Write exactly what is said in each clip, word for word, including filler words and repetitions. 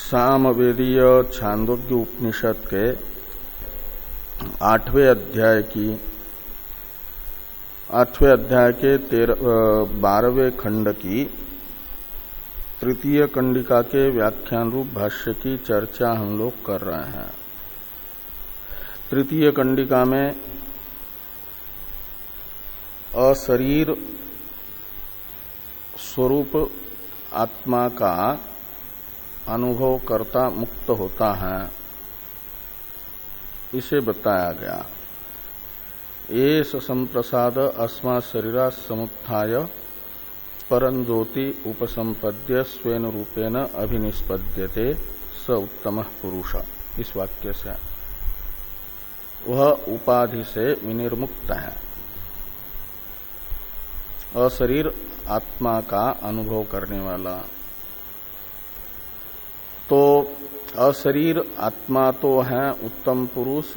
सामवेदीय छांदोग्य उपनिषद के आठवें अध्याय की आठवें अध्याय के तेरह बारहवें खंड की तृतीय कंडिका के व्याख्यान रूप भाष्य की चर्चा हम लोग कर रहे हैं। तृतीय कंडिका में अशरीर स्वरूप आत्मा का अनुभव करता मुक्त होता है, इसे बताया गया। एष संप्रसाद अस्मा शरीरा समुत्थाय परं ज्योति उपसंपद्य स्वेन रूपेण अभिनिष्पद्यते स उत्तमः पुरुष। इस वाक्य से वह उपाधि से विनिर्मुक्त है। अशरीर आत्मा का अनुभव करने वाला, तो अशरीर आत्मा तो है उत्तम पुरुष,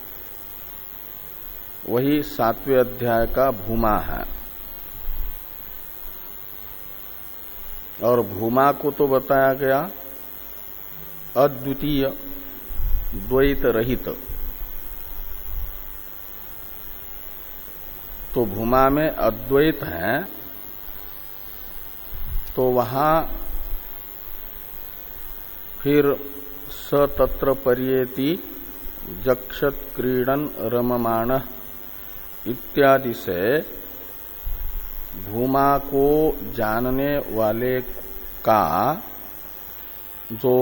वही सातवें अध्याय का भूमा है। और भूमा को तो बताया गया अद्वितीय द्वैत रहित। तो भूमा में अद्वैत है, तो वहां फिर स तत्र पर्येति जक्षत क्रीडन रममाण इत्यादि से भूमा को जानने वाले का जो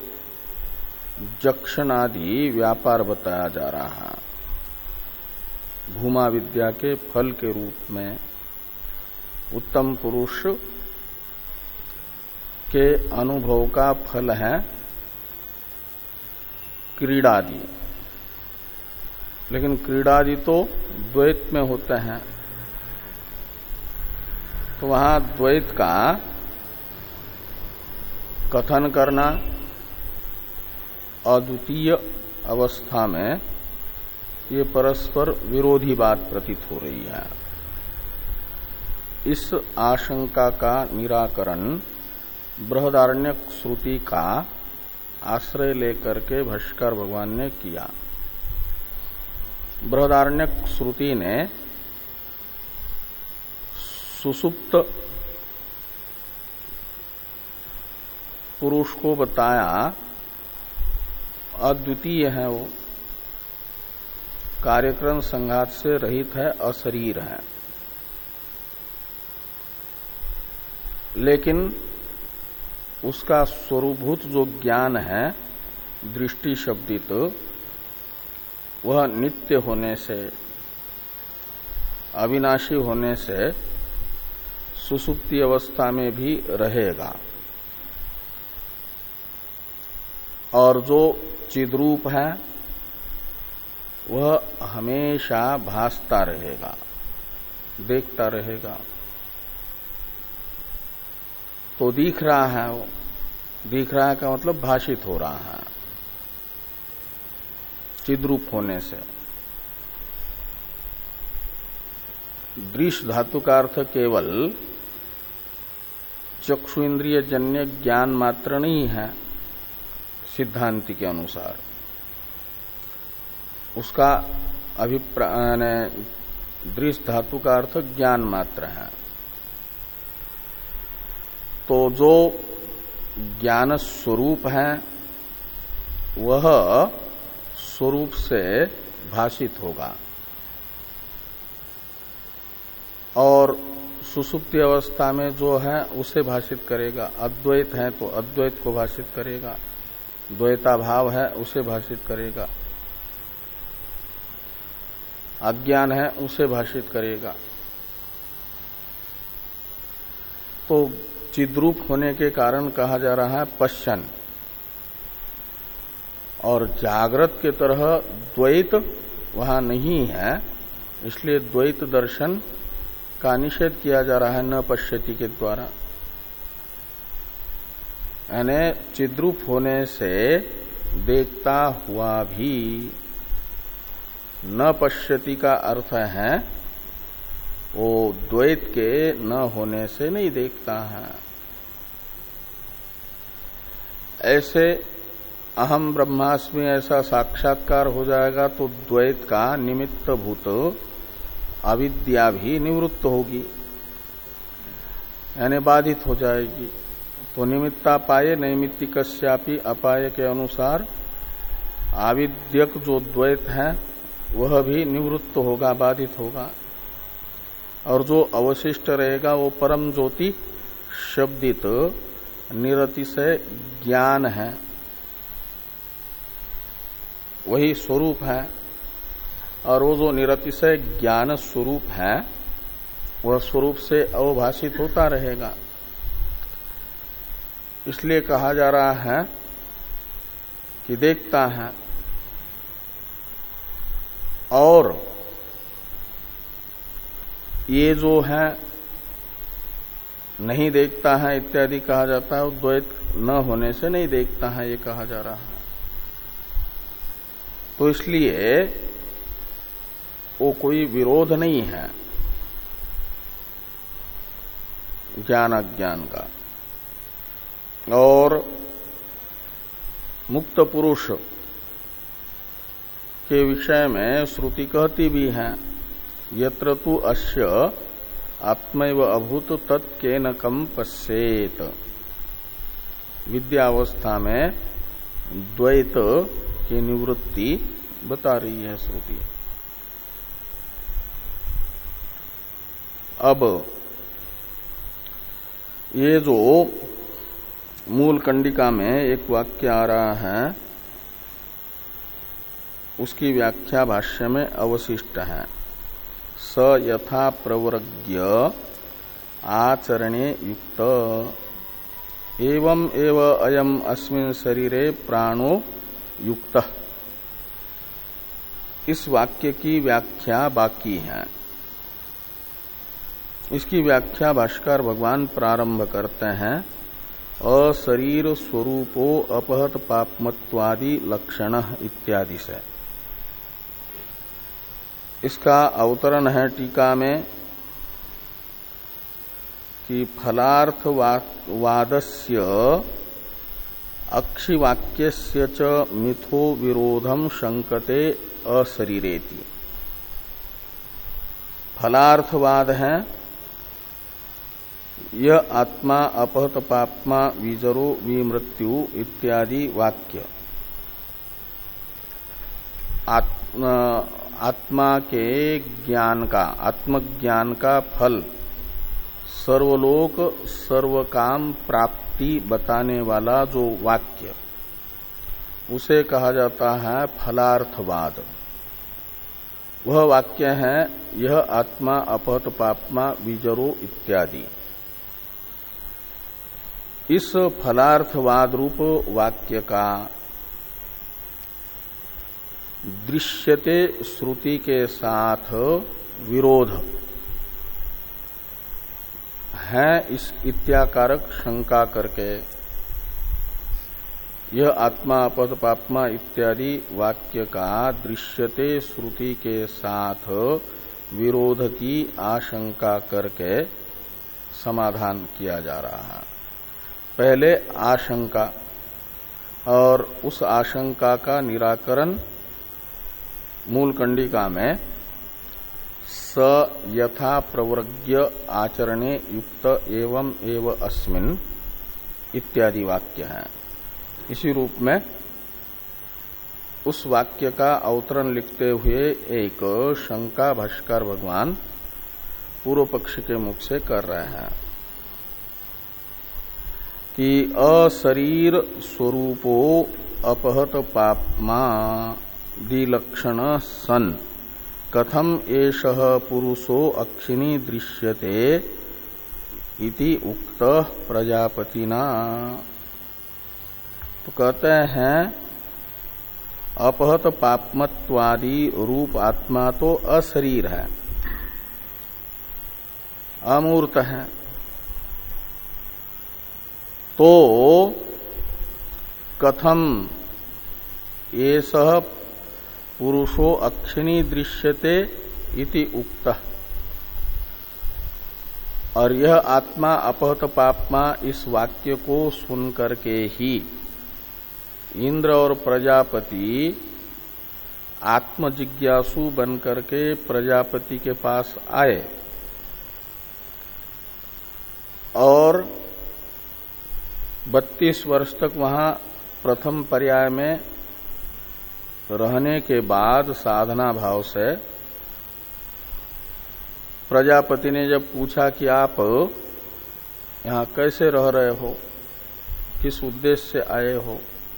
जक्षणादि व्यापार बताया जा रहा है, भूमा विद्या के फल के रूप में उत्तम पुरुष के अनुभव का फल है क्रीडादि। लेकिन क्रीडादि तो द्वैत में होते हैं, तो वहां द्वैत का कथन करना अद्वितीय अवस्था में ये परस्पर विरोधी बात प्रतीत हो रही है। इस आशंका का निराकरण बृहदारण्यक श्रुति का आश्रय लेकर के भाष्यकार भगवान ने किया। बृहदारण्यक श्रुति ने सुसुप्त पुरुष को बताया अद्वितीय है, वो कार्यक्रम संघात से रहित है, अशरीर है। लेकिन उसका स्वरूभूत जो ज्ञान है दृष्टि शब्दित, वह नित्य होने से, अविनाशी होने से सुसुप्ति अवस्था में भी रहेगा। और जो चिद्रूप है वह हमेशा भासता रहेगा, देखता रहेगा। तो दिख रहा है, वो दिख रहा है का मतलब भाषित हो रहा है चिद्रूप होने से। दृश्य धातु का अर्थ केवल चक्षु इंद्रिय जन्य ज्ञान मात्र नहीं है सिद्धांति के अनुसार। उसका अभिप्राय दृश्य धातु का अर्थ ज्ञान मात्र है। तो जो ज्ञान स्वरूप है वह स्वरूप से भाषित होगा, और सुसुप्ति अवस्था में जो है उसे भाषित करेगा। अद्वैत है तो अद्वैत को भाषित करेगा, द्वैता भाव है उसे भाषित करेगा, अज्ञान है उसे भाषित करेगा। तो चिद्रूप होने के कारण कहा जा रहा है पश्चन। और जागृत के तरह द्वैत वहां नहीं है, इसलिए द्वैत दर्शन का निषेध किया जा रहा है न पश्यति के द्वारा। यानी चिद्रूप होने से देखता हुआ भी न पश्यति का अर्थ है वो द्वैत के न होने से नहीं देखता है। ऐसे अहम ब्रह्मास्मि ऐसा साक्षात्कार हो जाएगा तो द्वैत का निमित्त भूत अविद्या भी निवृत्त होगी, यानी बाधित हो जाएगी। तो निमित्तापाये नैमित्तिकस्यापि अपाय के अनुसार आविद्यक जो द्वैत है वह भी निवृत्त होगा, बाधित होगा। और जो अवशिष्ट रहेगा वो परम ज्योति शब्दित निरतिशय ज्ञान है, वही स्वरूप है। और वो जो निरतिशय ज्ञान स्वरूप है वह स्वरूप से अवभाषित होता रहेगा। इसलिए कहा जा रहा है कि देखता है। और ये जो है नहीं देखता है इत्यादि कहा जाता है, द्वैत न होने से नहीं देखता है, ये कहा जा रहा है। तो इसलिए वो कोई विरोध नहीं है ज्ञान अज्ञान का। और मुक्त पुरुष के विषय में श्रुति कहती भी है, यत्र तु अस्य आत्मैव अभूत तत्केन कम पश्येत। विद्यावस्था में द्वैत की निवृत्ति बता रही है श्रुति। अब ये जो मूल कंडिका में एक वाक्य आ रहा है उसकी व्याख्या भाष्य में अवशिष्ट है। स यथा प्रवृज्ञ आचरणे युक्त एवं एव अयम अस्मिन् शरीरे प्राणो युक्त। इस वाक्य की व्याख्या बाकी है। इसकी व्याख्या भाष्कर भगवान प्रारंभ करते हैं अशरीर स्वरूपो अपहत पापमत्वादि लक्षण इत्यादि से। इसका अवतरण है टीका में कि फलार्थवादस्य अक्षिवाक्यस्य च मिथो विरोधम शंकते अशरीरेति। फलार्थवाद है यह आत्मा अपहत पापमा विजरो विमृत्यु इत्यादि वाक्य आत्मा, आत्मा के ज्ञान का, आत्मज्ञान का फल सर्वलोक सर्वकाम प्राप्ति बताने वाला जो वाक्य उसे कहा जाता है फलार्थवाद। वह वाक्य है यह आत्मा अपहत पापमा विजरो इत्यादि। इस फलार्थवाद रूप वाक्य का दृश्यते श्रुति के साथ विरोध है, इस इत्याकारक शंका करके यह आत्मा अपहत पापमा इत्यादि वाक्य का दृश्यते श्रुति के साथ विरोध की आशंका करके समाधान किया जा रहा है। पहले आशंका, और उस आशंका का निराकरण मूल कंडिका में स यथा प्रवृज्ञ आचरणे युक्त एवं एव अस्मिन् इत्यादि वाक्य है। इसी रूप में उस वाक्य का अवतरण लिखते हुए एक शंका भाष्कर भगवान पूर्व पक्ष के मुख से कर रहे हैं कि अशरीर स्वरूपो अपहत पापमा दिलक्षण सन कथम एषः पुरुषो अक्षिणी दृश्यते इति उक्त प्रजापतिना। तो कहते हैं अपहत पापमत्वादि रूप आत्मा तो अशरीर है, अमूर्त है। तो कथम एषः पुरुषो अक्षिणी दृश्यते इति उक्तः। और यह आत्मा अपहत पापमा इस वाक्य को सुन करके ही इंद्र और प्रजापति आत्मजिज्ञासु बनकर के प्रजापति के पास आए और बत्तीस वर्ष तक वहां प्रथम पर्याय में रहने के बाद साधना भाव से प्रजापति ने जब पूछा कि आप यहां कैसे रह रहे हो, किस उद्देश्य से आए हो,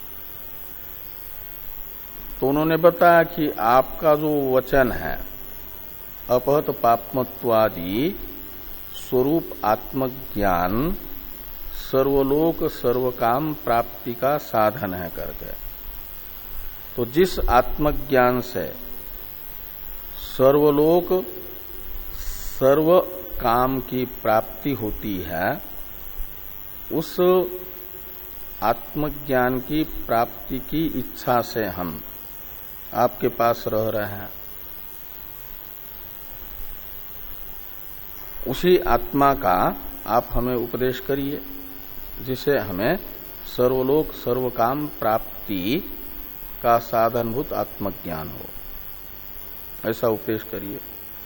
तो उन्होंने बताया कि आपका जो वचन है अपहत पापमत्वादि स्वरूप आत्मज्ञान सर्वलोक सर्वकाम प्राप्ति का साधन है करके, तो जिस आत्मज्ञान से सर्वलोक सर्व काम की प्राप्ति होती है, उस आत्मज्ञान की प्राप्ति की इच्छा से हम आपके पास रह रहे हैं। उसी आत्मा का आप हमें उपदेश करिए जिसे हमें सर्वलोक सर्वकाम प्राप्ति का साधनभूत आत्मज्ञान हो, ऐसा उपदेश करिए।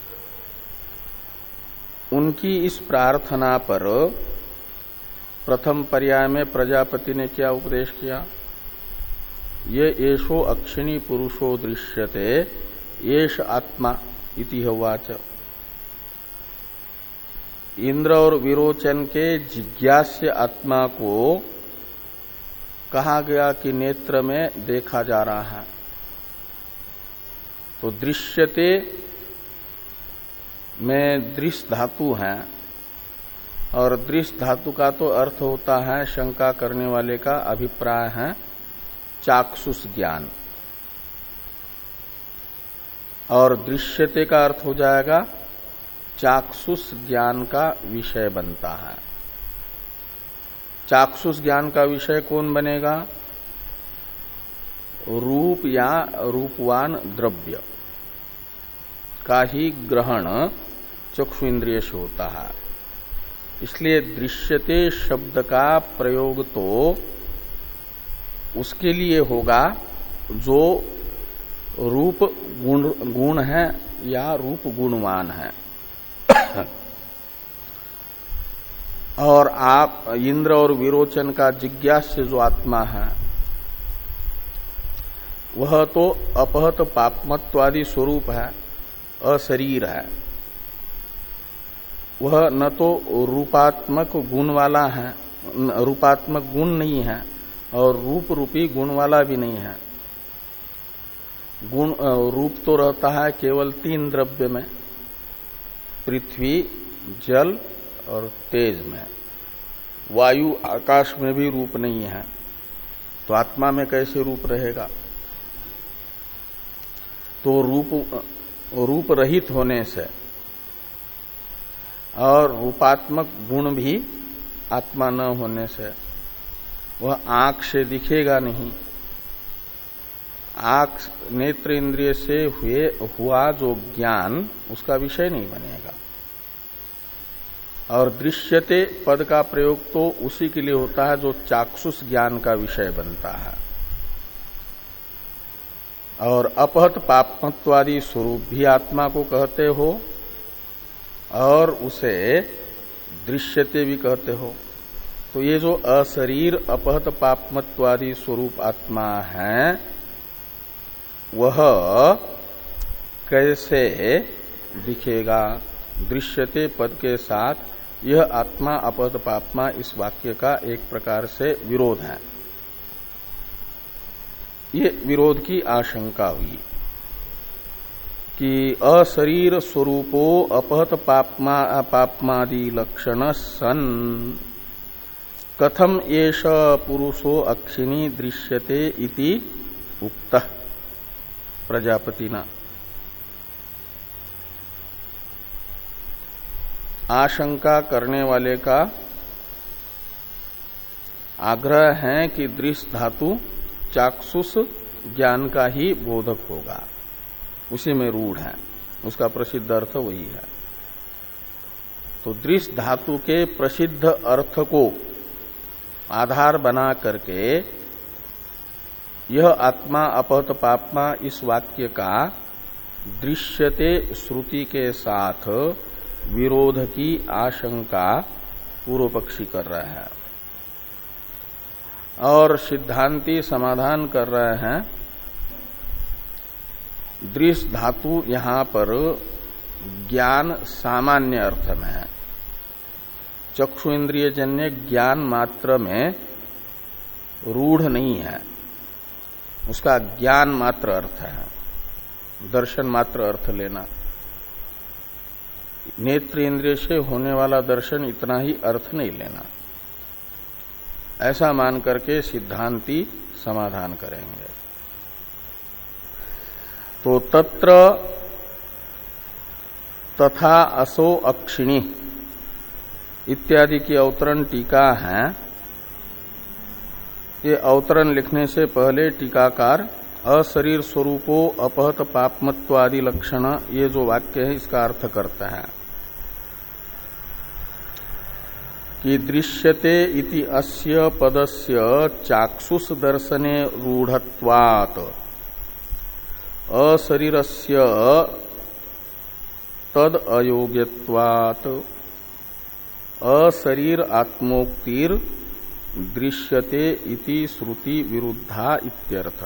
उनकी इस प्रार्थना पर प्रथम पर्याय में प्रजापति ने क्या उपदेश किया? ये एषो अक्षिणी पुरुषो दृश्यते एष आत्मा इति होवाच। इंद्र और विरोचन के जिज्ञास्य आत्मा को कहा गया कि नेत्र में देखा जा रहा है, तो दृश्यते में दृश्य धातु है और दृश्य धातु का तो अर्थ होता है, शंका करने वाले का अभिप्राय है चाक्षुष ज्ञान, और दृश्यते का अर्थ हो जाएगा चाक्षुष ज्ञान का विषय बनता है। चाक्षुष ज्ञान का विषय कौन बनेगा? रूप या रूपवान द्रव्य का ही ग्रहण चक्षु इंद्रिय से होता है। इसलिए दृश्यते शब्द का प्रयोग तो उसके लिए होगा जो रूप गुण गुण है या रूप गुणवान है। और आप इंद्र और विरोचन का जिज्ञास्य जो आत्मा है वह तो अपहत पापमत्वादि स्वरूप है, अशरीर है। वह न तो रूपात्मक गुण वाला है, रूपात्मक गुण नहीं है और रूप रूपी गुण वाला भी नहीं है। गुण रूप तो रहता है केवल तीन द्रव्य में, पृथ्वी, जल और तेज में। वायु आकाश में भी रूप नहीं है, तो आत्मा में कैसे रूप रहेगा? तो रूप रूप रहित होने से और रूपात्मक गुण भी आत्मा न होने से वह आंख से दिखेगा नहीं। आंख नेत्र इंद्रिय से हुए हुआ जो ज्ञान उसका विषय नहीं बनेगा। और दृश्यते पद का प्रयोग तो उसी के लिए होता है जो चाक्षुष ज्ञान का विषय बनता है। और अपहत पापमत्वादि स्वरूप भी आत्मा को कहते हो और उसे दृश्यते भी कहते हो। तो ये जो अशरीर अपहत पापमत्वादि स्वरूप आत्मा है वह कैसे दिखेगा? दृश्यते पद के साथ यह आत्मा अपहत पापमा इस वाक्य का एक प्रकार से विरोध है। ये विरोध की आशंका हुई कि अशरीर स्वरूपो अपहत पापमा पापमादि लक्षण सन कथम एष पुरुषो अक्षिणी दृश्यते इति उक्तः प्रजापतिना। आशंका करने वाले का आग्रह है कि दृश्य धातु चाक्षुष ज्ञान का ही बोधक होगा, उसी में रूढ़ है, उसका प्रसिद्ध अर्थ वही है। तो दृश्य धातु के प्रसिद्ध अर्थ को आधार बना करके यह आत्मा अपहत पापमा इस वाक्य का दृश्यते श्रुति के साथ विरोध की आशंका पूर्व पक्षी कर रहा है और सिद्धांती समाधान कर रहे हैं। दृश्य धातु यहां पर ज्ञान सामान्य अर्थ में है, चक्षु इंद्रिय जन्य ज्ञान मात्र में रूढ़ नहीं है, उसका ज्ञान मात्र अर्थ है, दर्शन मात्र अर्थ लेना। नेत्र इंद्रिय से होने वाला दर्शन इतना ही अर्थ नहीं लेना, ऐसा मान करके सिद्धांती समाधान करेंगे। तो तत्र तथा असो अक्षिणी इत्यादि की अवतरण टीका है। ये अवतरण लिखने से पहले टीकाकार अशरीर स्वरूपो अपहत पापमत्वादि लक्षण ये जो वाक्य है इसका अर्थ करता है कि दृश्यते इति अस्य पदस्य चाक्षुष दर्शने रूढ़त्वात् अशरीरस्य तद अयोग्यत्वात् अशरीर आत्मोक्तिर दृश्यते इति श्रुति विरुद्धा इत्यर्थ।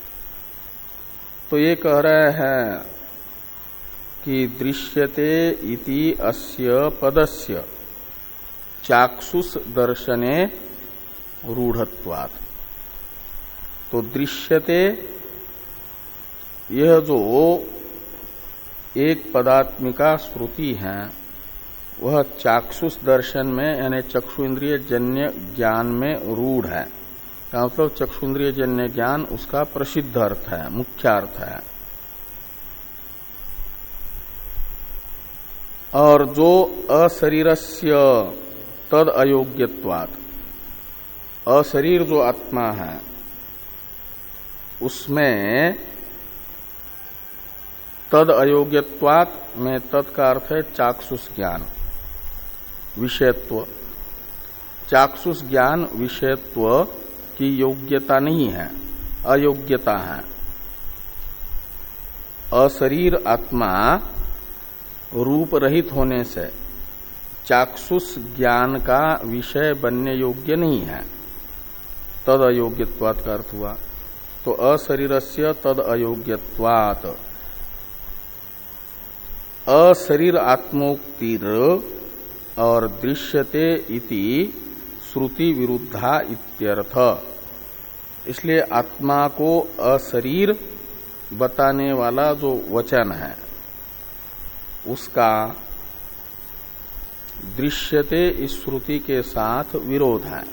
तो ये कह रहे हैं कि दृश्यते इति अस्य पदस्य चाक्षुष दर्शने रूढ़त्वात्। तो दृश्यते यह जो एक पदात्मिका श्रुति है वह चाक्षुष दर्शन में यानी चक्षु इंद्रिय जन्य ज्ञान में रूढ़ है, का मतलब चक्षु इंद्रिय जन्य ज्ञान उसका प्रसिद्ध अर्थ है, मुख्य अर्थ है। और जो अशरीरस्य तद अयोग्यत्वात्, अशरीर जो आत्मा है उसमें तद अयोग्यत्वात् में तद का अर्थ है चाक्षुष ज्ञान विषयत्व। चाक्षुष ज्ञान विषयत्व की योग्यता नहीं है, अयोग्यता है। अशरीर आत्मा रूप रहित होने से चाक्षुष ज्ञान का विषय बनने योग्य नहीं है, तद अयोग्यत्वात् का अर्थ हुआ। तो अशरीरस्य तद अयोग्यत्वात् अशरीर आत्मोक्तिर और दृश्यते इति श्रुति विरुद्धा इत्यर्थ। इसलिए आत्मा को अशरीर बताने वाला जो वचन है उसका दृश्यते इस श्रुति के साथ विरोध है।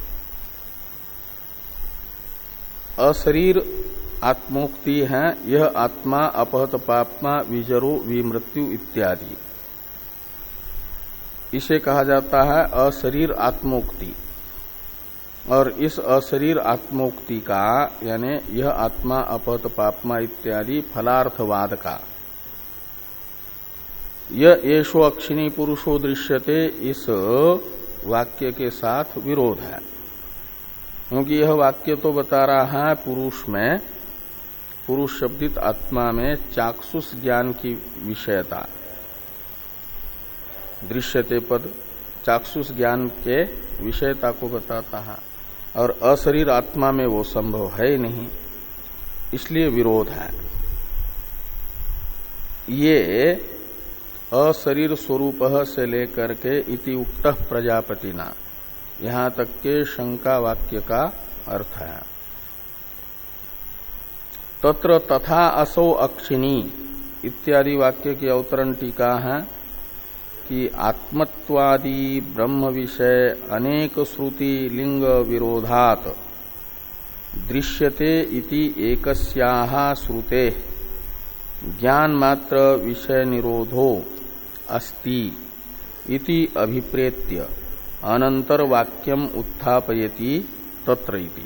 अशरीर आत्मोक्ति है, यह आत्मा अपहत पापमा विजरो विमृत्यु इत्यादि, इसे कहा जाता है अशरीर आत्मोक्ति। और इस अशरीर आत्मोक्ति का यानी यह आत्मा अपहत पापमा इत्यादि फलार्थवाद का यह येषो अक्षिणी पुरुषो दृश्यते इस वाक्य के साथ विरोध है, क्योंकि यह वाक्य तो बता रहा है पुरुष में, पुरुष शब्दित आत्मा में चाक्षुष ज्ञान की विषयता। दृश्यते पद चाक्षुष ज्ञान के विषयता को बताता है और अशरीर आत्मा में वो संभव है ही नहीं, इसलिए विरोध है। ये अशरीर स्वरूप से लेकर के इति उक्त प्रजापतिना यहां तक के शंका वाक्य का अर्थ है। तत्र तथा असौ अक्षिणी इत्यादि वाक्य की अवतरण टीका है कि आत्मत्वादि ब्रह्म विषय अनेक श्रुति लिंग विरोधात दृश्यते इति एकस्याः श्रुते ज्ञान मात्र विषय निरोधो अस्ति इति अभिप्रेत्य अनंतर वाक्यम उत्थापयति तत्र इति।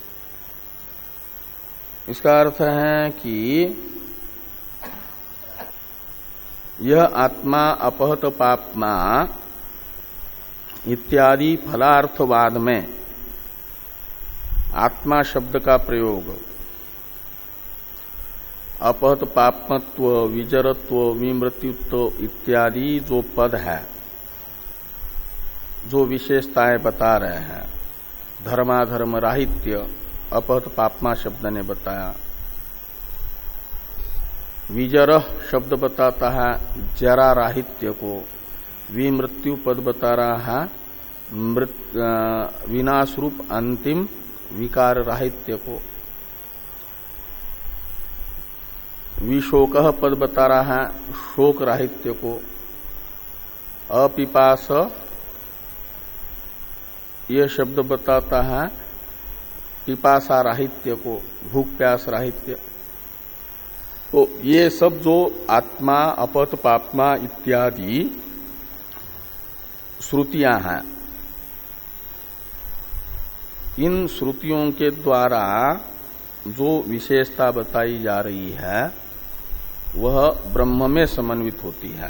इसका अर्थ है कि यह आत्मा अपहत पापमा इत्यादि फलार्थवाद में आत्मा शब्द का प्रयोग अपहत पापमत्व, विजरत्व, विमृत्युत्व इत्यादि जो पद है, जो विशेषताएं बता रहे हैं, धर्माधर्म राहित्य अपहत पापमा शब्द ने बताया। विजरह शब्द बताता है जरा राहित्य को, विमृत्यु पद बता रहा है मृत विनाश रूप अंतिम विकार राहित्य को। विशोक पद बता रहा है शोक राहित्य को। अपिपास यह शब्द बताता है पिपासा राहित्य को, भूख प्यास राहित्य। तो ये सब जो आत्मा, अपत, पापमा इत्यादि श्रुतियां हैं, इन श्रुतियों के द्वारा जो विशेषता बताई जा रही है वह ब्रह्म में समन्वित होती है।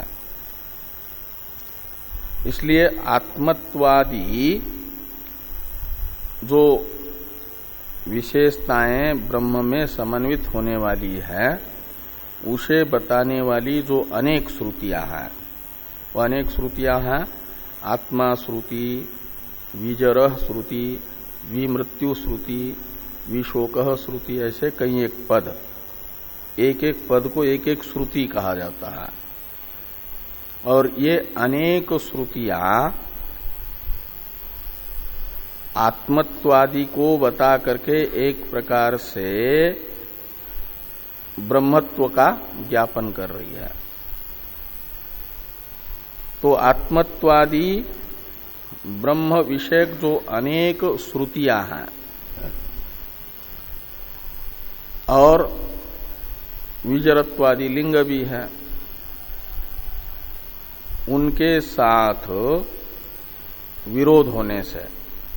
इसलिए आत्मत्वादि जो विशेषताएं ब्रह्म में समन्वित होने वाली है, उसे बताने वाली जो अनेक श्रुतियां हैं, वो अनेक श्रुतियां हैं आत्मा श्रुति, विजरह श्रुति, विमृत्यु श्रुति, विशोकः श्रुति, ऐसे कई एक पद, एक एक पद को एक एक श्रुति कहा जाता है। और ये अनेक श्रुतियां आत्मत्वादि को बता करके एक प्रकार से ब्रह्मत्व का ज्ञापन कर रही है। तो आत्मत्वादि ब्रह्म विषयक जो अनेक श्रुतियां हैं और विजरत्वादि लिंग भी है, उनके साथ विरोध होने से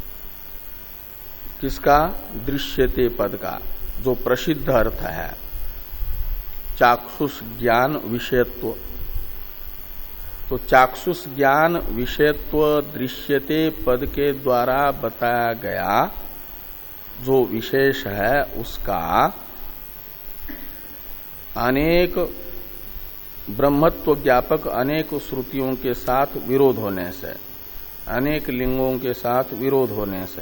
किसका? दृश्यते पद का, जो प्रसिद्ध अर्थ है चाक्षुष ज्ञान विषयत्व। तो चाक्षुष ज्ञान विषयत्व दृश्यते पद के द्वारा बताया गया जो विशेष है, उसका अनेक ब्रह्मत्व ज्ञापक अनेक श्रुतियों के साथ विरोध होने से, अनेक लिंगों के साथ विरोध होने से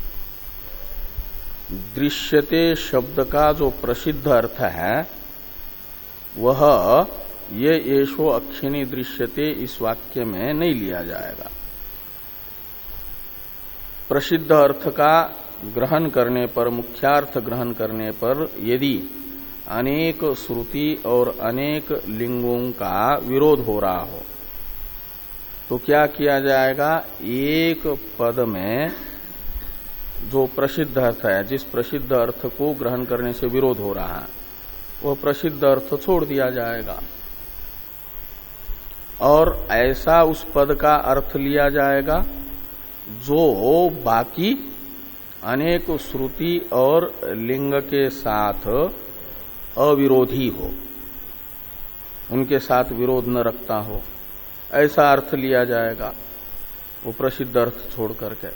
दृश्यते शब्द का जो प्रसिद्ध अर्थ है वह ये येषो अक्षिणी दृश्यते इस वाक्य में नहीं लिया जाएगा। प्रसिद्ध अर्थ का ग्रहण करने पर, मुख्यार्थ ग्रहण करने पर यदि अनेक श्रुति और अनेक लिंगों का विरोध हो रहा हो तो क्या किया जाएगा? एक पद में जो प्रसिद्ध अर्थ है, जिस प्रसिद्ध अर्थ को ग्रहण करने से विरोध हो रहा है, वह प्रसिद्ध अर्थ छोड़ दिया जाएगा और ऐसा उस पद का अर्थ लिया जाएगा जो बाकी अनेक श्रुति और लिंग के साथ अविरोधी हो, उनके साथ विरोध न रखता हो, ऐसा अर्थ लिया जाएगा वो प्रसिद्ध अर्थ छोड़ करके।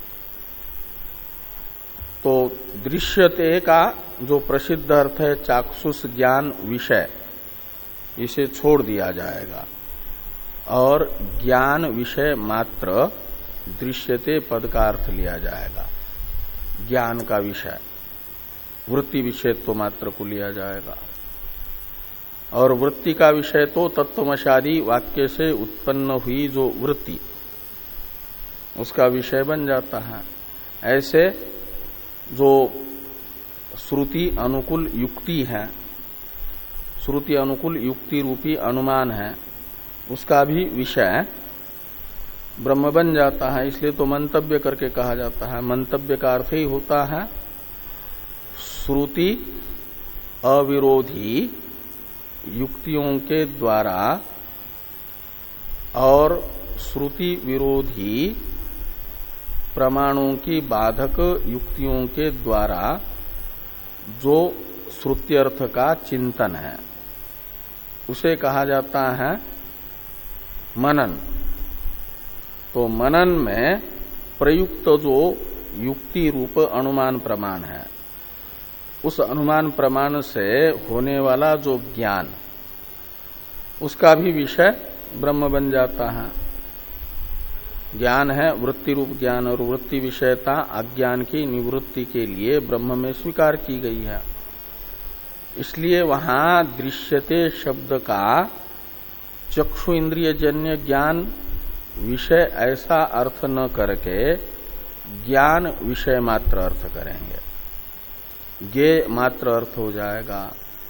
तो दृश्यते का जो प्रसिद्ध अर्थ है चाक्षुष ज्ञान विषय, इसे छोड़ दिया जाएगा और ज्ञान विषय मात्र दृश्यते पद का अर्थ लिया जाएगा। ज्ञान का विषय, वृत्ति विषय तो मात्र को लिया जाएगा और वृत्ति का विषय तो तत्वमशादी वाक्य से उत्पन्न हुई जो वृत्ति, उसका विषय बन जाता है। ऐसे जो श्रुति अनुकूल युक्ति है, श्रुति अनुकूल युक्ति रूपी अनुमान है, उसका भी विषय ब्रह्म बन जाता है। इसलिए तो मंतव्य करके कहा जाता है। मंतव्य का अर्थ ही होता है श्रुति अविरोधी युक्तियों के द्वारा और श्रुति विरोधी प्रमाणों की बाधक युक्तियों के द्वारा जो श्रुत्यर्थ का चिंतन है, उसे कहा जाता है मनन। तो मनन में प्रयुक्त जो युक्ति रूप अनुमान प्रमाण है, उस अनुमान प्रमाण से होने वाला जो ज्ञान, उसका भी विषय ब्रह्म बन जाता है। ज्ञान है वृत्ति रूप ज्ञान, और वृत्ति विषयता अज्ञान की निवृत्ति के लिए ब्रह्म में स्वीकार की गई है। इसलिए वहां दृश्यते शब्द का चक्षु इंद्रिय जन्य ज्ञान विषय ऐसा अर्थ न करके ज्ञान विषय मात्र अर्थ करेंगे, ज्ञे मात्र अर्थ हो जाएगा,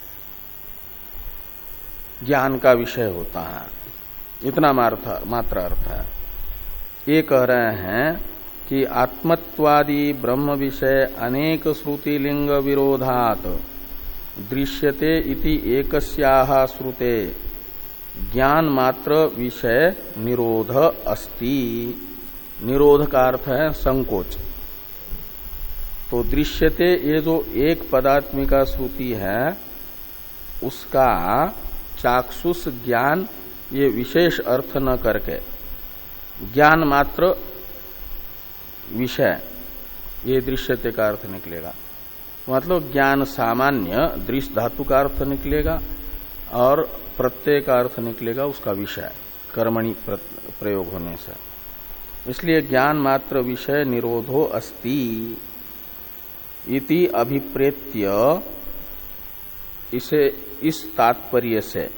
ज्ञान का विषय होता है, इतना मात्र अर्थ है। ये कह रहे हैं कि आत्मत्वादि ब्रह्म विषय अनेक श्रुति लिंग विरोधात दृश्यते इति एकस्याह श्रुते ज्ञान मात्र विषय निरोध अस्ति। निरोध का अर्थ है संकोच। तो दृश्यते ये जो एक पदात्मिका श्रुति है उसका चाक्षुष ज्ञान ये विशेष अर्थ न करके ज्ञान मात्र विषय ये दृश्यते का अर्थ निकलेगा। मतलब ज्ञान सामान्य दृश्य धातु का अर्थ निकलेगा और प्रत्यय का अर्थ निकलेगा उसका विषय कर्मणि प्रयोग होने से। इसलिए ज्ञान मात्र विषय निरोधो अस्ति इति अभिप्रेत्य इसे इस तात्पर्य से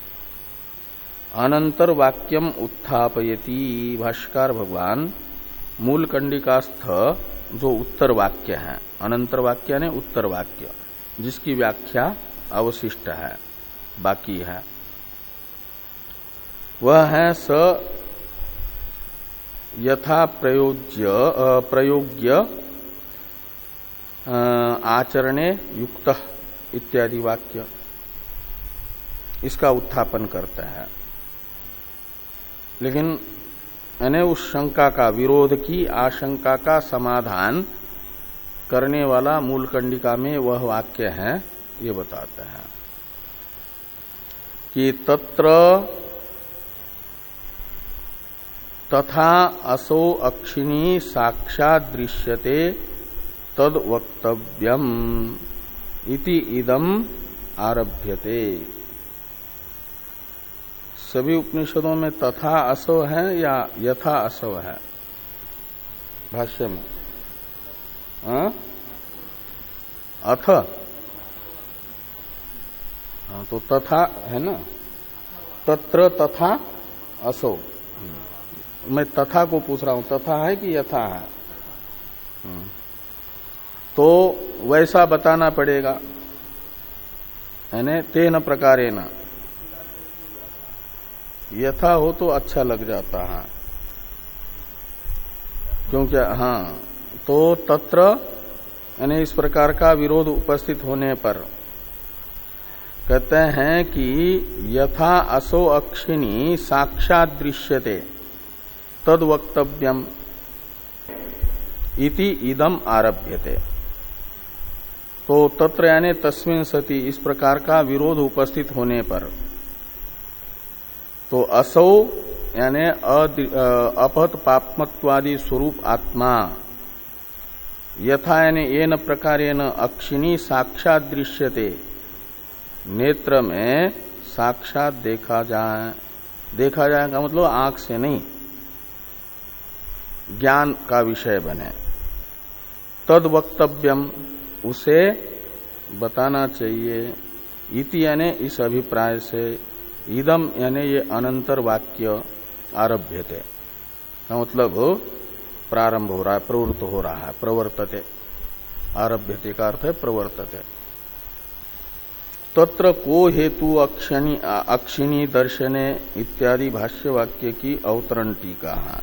अनंतर वाक्यम उत्थापयति। भाष्यकार भगवान मूल कंडिकास्थ जो उत्तर वाक्य है, अनंतर वाक्य ने उत्तर वाक्य जिसकी व्याख्या अवशिष्ट है, बाकी है, वह है स यथा प्रयोज्य प्रयोग्य आचरणे युक्त इत्यादि वाक्य इसका उत्थापन करते हैं। लेकिन यानी उस शंका का, विरोध की आशंका का समाधान करने वाला मूल कंडिका में वह वाक्य है, ये बताते हैं कि तत्र तथा असो अक्षिणी साक्षात् दृश्यते तद वक्तव्यम इति इदम आरभ्यते। सभी उपनिषदों में तथा असो है या यथा असो है भाष्य में? आ? अथ हाँ, तो तथा है ना, तत्र तथा असो। मैं तथा को पूछ रहा हूं, तथा है कि यथा है? तो वैसा बताना पड़ेगा, यानी तेन प्रकारेण। यथा हो तो अच्छा लग जाता है, क्योंकि हाँ, तो तत्र यानी इस प्रकार का विरोध उपस्थित होने पर कहते हैं कि यथा असो अक्षिणी साक्षात् दृश्यते तद वक्तव्यम इति इदम आरभ्यते। तो तत्र यानी तस्मिन् सति इस प्रकार का विरोध उपस्थित होने पर तो असौ यानी अपहत पापमत्वादि स्वरूप आत्मा यथा यानी येन प्रकारेण अक्षिणी साक्षात् दृश्यते, नेत्र में साक्षात देखा जाए, देखा जाएगा मतलब आंख से नहीं, ज्ञान का विषय बने। तद वक्तव्यम उसे बताना चाहिए, इति यानी इस अभिप्राय से, इदम यानी ये अनंतर वाक्य आरभ्यते का मतलब प्रारंभ हो रहा है, प्रवृत्त हो रहा है, प्रवर्तते। आरभ्यते का अर्थ है प्रवर्तते। तत्र को हेतु अक्षिणी अक्षिणी दर्शने इत्यादि भाष्य वाक्य की अवतरण टीका है।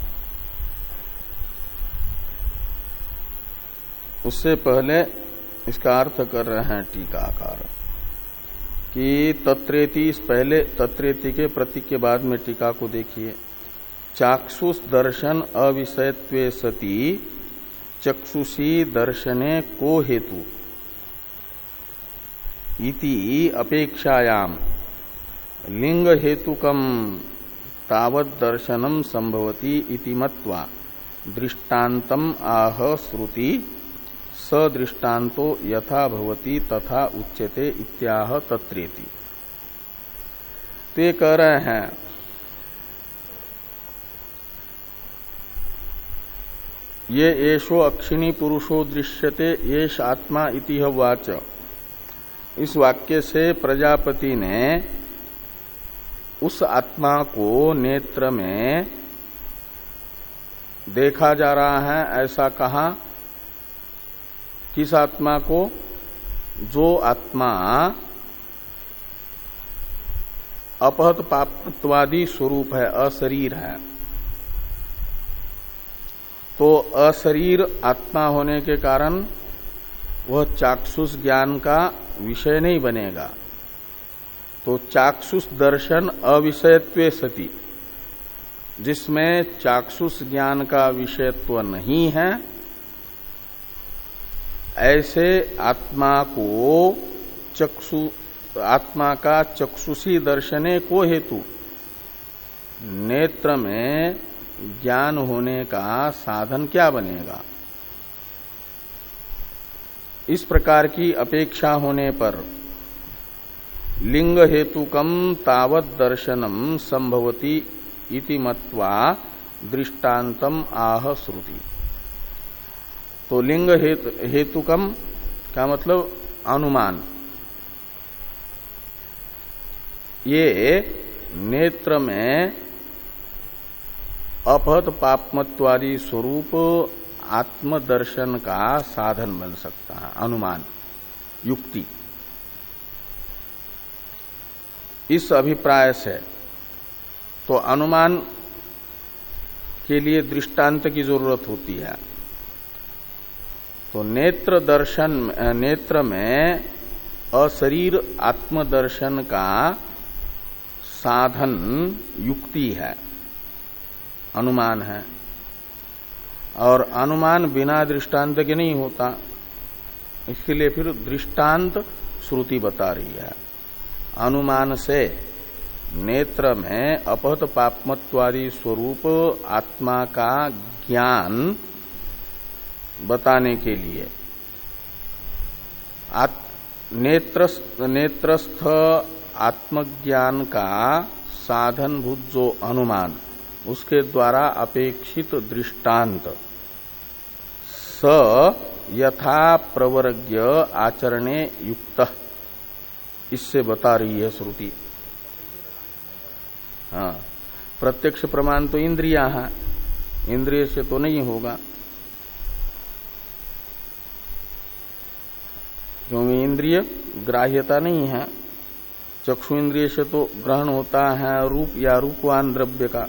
उससे पहले इसका अर्थ कर रहे हैं टीकाकार कि तत्रेति, पहले तत्रेति के प्रतीक के बाद में टीका को देखिए। चाक्षुष दर्शन अविषयत्वे सति चक्षुषी दर्शने को हेतु इति अपेक्षायाम लिंग हेतुकम तावत् दर्शनम संभवति इति मत्वा दृष्टान्तम आह श्रुति सदृष्टान्तो यथा भवति तथा उच्यते इत्याह तत्रेति। तो ये कह रहे हैं ये एषो अक्षिणी पुरुषो दृश्यते येष आत्मा इति वाच। इस वाक्य से प्रजापति ने उस आत्मा को नेत्र में देखा जा रहा है ऐसा कहा। किस आत्मा को? जो आत्मा अपहत पापत्वादि स्वरूप है, अशरीर है। तो अशरीर आत्मा होने के कारण वह चाक्षुष ज्ञान का विषय नहीं बनेगा। तो चाक्षुष दर्शन अविषयत्वे सति, जिसमें चाक्षुष ज्ञान का विषयत्व नहीं है, ऐसे आत्मा को चक्षु आत्मा का चक्षुषी दर्शने को हेतु नेत्र में ज्ञान होने का साधन क्या बनेगा? इस प्रकार की अपेक्षा होने पर लिंग हेतुकम तावत दर्शनम संभवति इति मत्वा दृष्टान्तम आह श्रुति। तो लिंग हेतु, हेतुकम का मतलब अनुमान। ये नेत्र में अपहत पापमत्वादि स्वरूप आत्मदर्शन का साधन बन सकता है, अनुमान, युक्ति। इस अभिप्राय से तो अनुमान के लिए दृष्टांत की जरूरत होती है। तो नेत्र दर्शन, नेत्र में अशरीर आत्मदर्शन का साधन युक्ति है, अनुमान है। और अनुमान बिना दृष्टांत के नहीं होता, इसके लिए फिर दृष्टांत श्रुति बता रही है। अनुमान से नेत्र में अपहत पापमत्वादि स्वरूप आत्मा का ज्ञान बताने के लिए आत, नेत्रस्थ, नेत्रस्थ आत्मज्ञान का साधनभूत जो अनुमान, उसके द्वारा अपेक्षित दृष्टांत स यथा प्रवर्ग्य आचरणे युक्त, इससे बता रही है श्रुति। हाँ, प्रत्यक्ष प्रमाण तो इंद्रियां हैं, इंद्रिय से तो नहीं होगा, क्योंकि इंद्रिय ग्राह्यता नहीं है। चक्षु इंद्रिय से तो ग्रहण होता है रूप या रूपवान द्रव्य का,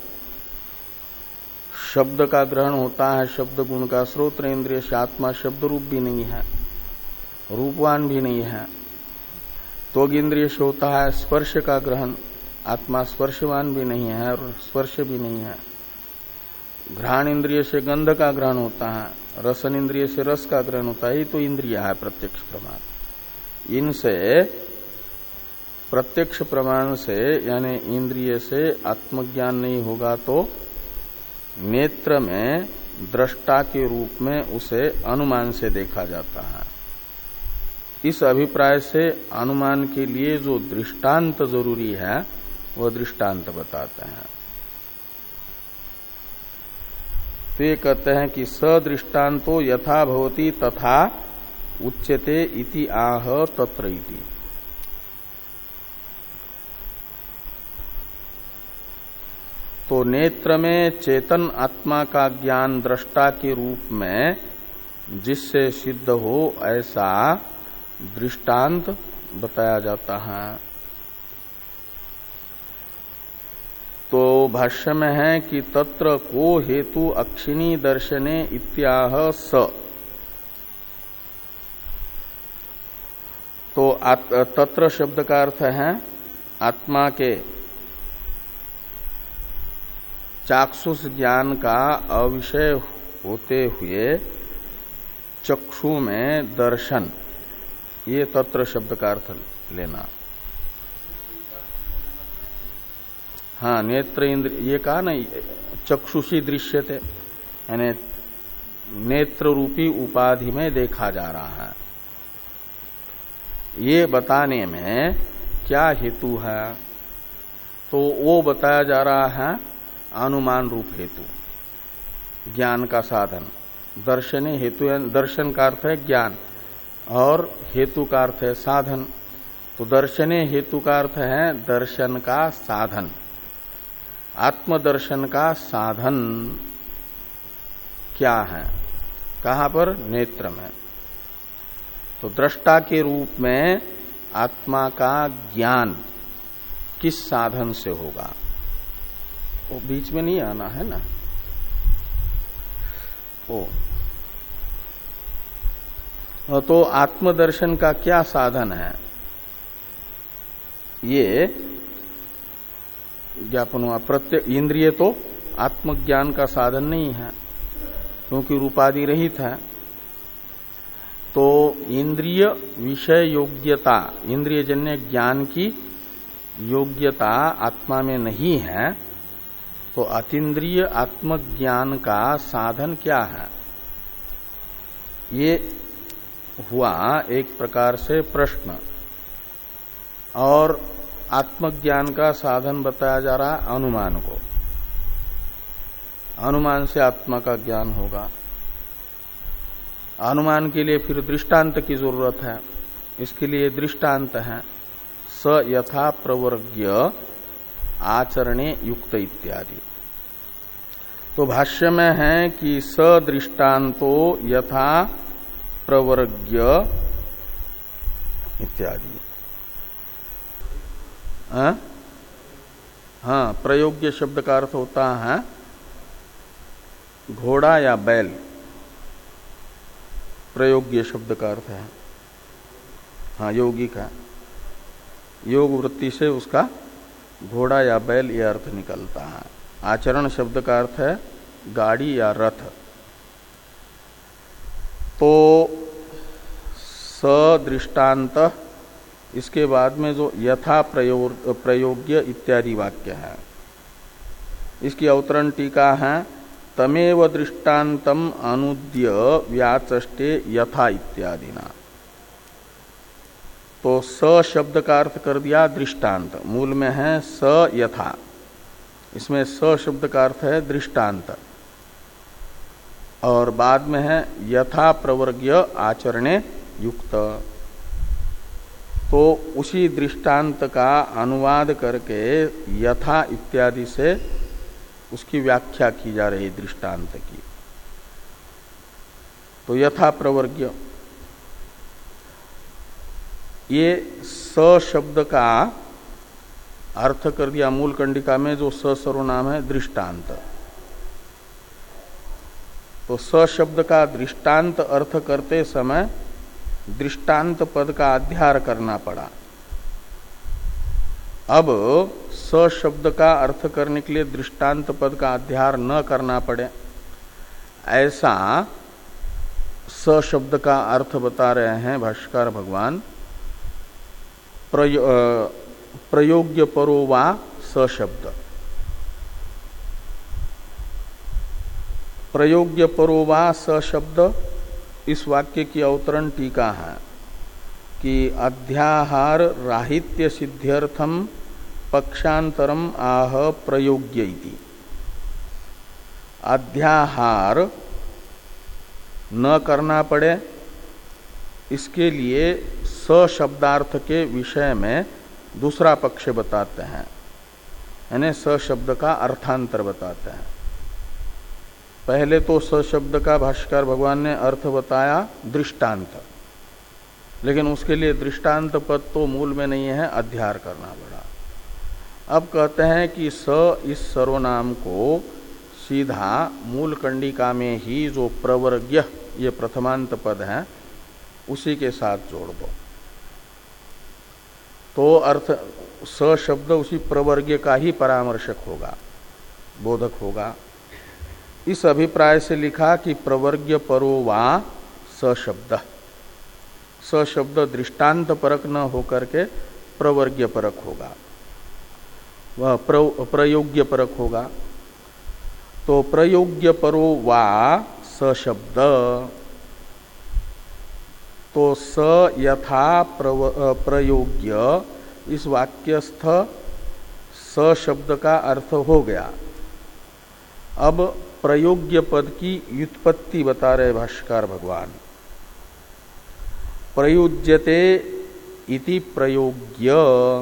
शब्द का ग्रहण होता है शब्द गुण का। श्रोत्र इंद्रिय से आत्मा शब्द रूप भी नहीं है, रूपवान भी नहीं है। त्वग इंद्रिय से होता है स्पर्श का ग्रहण, आत्मा स्पर्शवान भी नहीं है और स्पर्श भी नहीं है। घ्राण इंद्रिय से गंध का ग्रहण होता है, रसन इंद्रिय से रस का ग्रहण होता है। ये तो इंद्रिय है प्रत्यक्ष प्रमाण। इनसे प्रत्यक्ष प्रमाण से यानी इंद्रिय से आत्मज्ञान नहीं होगा तो नेत्र में दृष्टा के रूप में उसे अनुमान से देखा जाता है। इस अभिप्राय से अनुमान के लिए जो दृष्टांत जरूरी है वह दृष्टांत बताते हैं। तो ये कहते हैं कि सदृष्टान्तो यथा भवति तथा उच्यते इति आह तत्र इति। तो नेत्र में चेतन आत्मा का ज्ञान दृष्टा के रूप में जिससे सिद्ध हो ऐसा दृष्टांत बताया जाता है। तो भाष्य में है कि तत्र को हेतु अक्षिणी दर्शने इत्याह स। तो तत्र शब्द का अर्थ है आत्मा के चाक्षुष ज्ञान का अविषय होते हुए चक्षु में दर्शन, ये तत्र शब्द का अर्थ लेना। हाँ, नेत्र इंद्र ये कहा ना, चक्षुषी दृश्यते, यानी नेत्र रूपी उपाधि में देखा जा रहा है। ये बताने में क्या हेतु है? तो वो बताया जा रहा है अनुमान रूप हेतु, ज्ञान का साधन। दर्शन हेतु, दर्शन का अर्थ है ज्ञान और हेतु का अर्थ है साधन। तो दर्शने हेतु का अर्थ है दर्शन का साधन। आत्मदर्शन का साधन क्या है? कहां पर? नेत्र में। तो दृष्टा के रूप में आत्मा का ज्ञान किस साधन से होगा? वो बीच में नहीं आना है ना। ओ तो आत्मदर्शन का क्या साधन है? ये ज्ञापन हुआ। प्रत्येक इंद्रिय तो आत्मज्ञान का साधन नहीं है, क्योंकि रूपादि रहित है। तो इंद्रिय विषय योग्यता, इंद्रियजन्य ज्ञान की योग्यता आत्मा में नहीं है। तो अतीन्द्रिय आत्मज्ञान का साधन क्या है? ये हुआ एक प्रकार से प्रश्न। और आत्मज्ञान का साधन बताया जा रहा है अनुमान को। अनुमान से आत्मा का ज्ञान होगा। अनुमान के लिए फिर दृष्टांत की जरूरत है। इसके लिए दृष्टांत है स यथा प्रवर्ग्य आचरणे युक्त इत्यादि। तो भाष्य में है कि स दृष्टांतो यथा प्रवर्ग्य इत्यादि। हाँ, प्रयोग्य शब्द का अर्थ होता है घोड़ा या बैल। प्रयोग्य शब्द का अर्थ है हाँ योगी का, योग वृत्ति से उसका घोड़ा या बैल यह अर्थ निकलता है। आचरण शब्द का अर्थ है गाड़ी या रथ। तो सदृष्टांत, इसके बाद में जो यथा प्रयोग प्रयोग्य इत्यादि वाक्य है, इसकी अवतरण टीका है तमेव दृष्टान्तम अनुद्य व्याचष्टे यथा इत्यादि ना। तो स शब्द का अर्थ कर दिया दृष्टांत। मूल में है स यथा, इसमें स शब्द का अर्थ है दृष्टांत। और बाद में है यथा प्रवर्ग्य आचरणे युक्त। तो उसी दृष्टांत का अनुवाद करके यथा इत्यादि से उसकी व्याख्या की जा रही दृष्टांत की। तो यथा प्रवर्ग्य, ये स शब्द का अर्थ कर दिया मूल कंडिका में जो स सर्वनाम है दृष्टांत। तो स शब्द का दृष्टांत अर्थ करते समय दृष्टांत पद का अध्यार करना पड़ा। अब स शब्द का अर्थ करने के लिए दृष्टांत पद का अध्यार न करना पड़े, ऐसा स शब्द का अर्थ बता रहे हैं भाष्यकार भगवान। प्रयो, प्रयोग्य परो वा स शब्द, प्रयोग्य परो वा स शब्द, इस वाक्य की अवतरण टीका है कि अध्याहार राहित्य सिद्ध्यर्थम पक्षांतरम आह प्रयोग्य इति। अध्याहार न करना पड़े, इसके लिए स शब्दार्थ के विषय में दूसरा पक्ष बताते हैं, यानी स शब्द का अर्थांतर बताते हैं। पहले तो स शब्द का भाष्यकार भगवान ने अर्थ बताया दृष्टांत, लेकिन उसके लिए दृष्टांत पद तो मूल में नहीं है, अध्यार करना पड़ा। अब कहते हैं कि स इस सर्वनाम को सीधा मूल कंडिका में ही जो प्रवर्ग्य ये प्रथमांत पद है उसी के साथ जोड़ दो। तो अर्थ स शब्द उसी प्रवर्ग्य का ही परामर्शक होगा, बोधक होगा। इस अभिप्राय से लिखा कि प्रवर्ग्य परो वा स शब्द, स शब्द दृष्टांत परक न होकर के प्रवर्ग्य परक होगा, वह प्र, प्रयोग्य परक होगा। तो प्रयोग्य परो वा स शब्द, तो स यथा प्रयोग्य इस वाक्यस्थ स शब्द का अर्थ हो गया। अब प्रयोग्य पद की व्युत्पत्ति बता रहे भाष्यकार भगवान। प्रयुज्यते इति प्रयोग्य,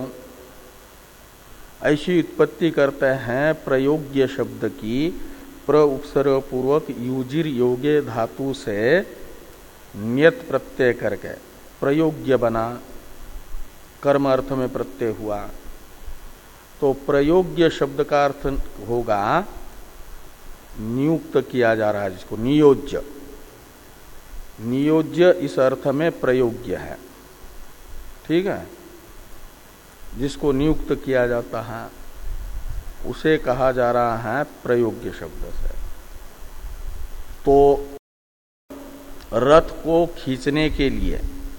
ऐसी उत्पत्ति करते हैं प्रयोग्य शब्द की प्र उपसर्ग पूर्वक युजिर योगे धातु से नियत प्रत्यय करके प्रयोग्य बना, कर्म अर्थ में प्रत्यय हुआ। तो प्रयोग्य शब्द का अर्थ होगा नियुक्त किया जा रहा है, जिसको नियोज्य, नियोज्य इस अर्थ में प्रयोग्य है। ठीक है, जिसको नियुक्त किया जाता है उसे कहा जा रहा है प्रयोग्य शब्द से। तो रथ को खींचने के लिए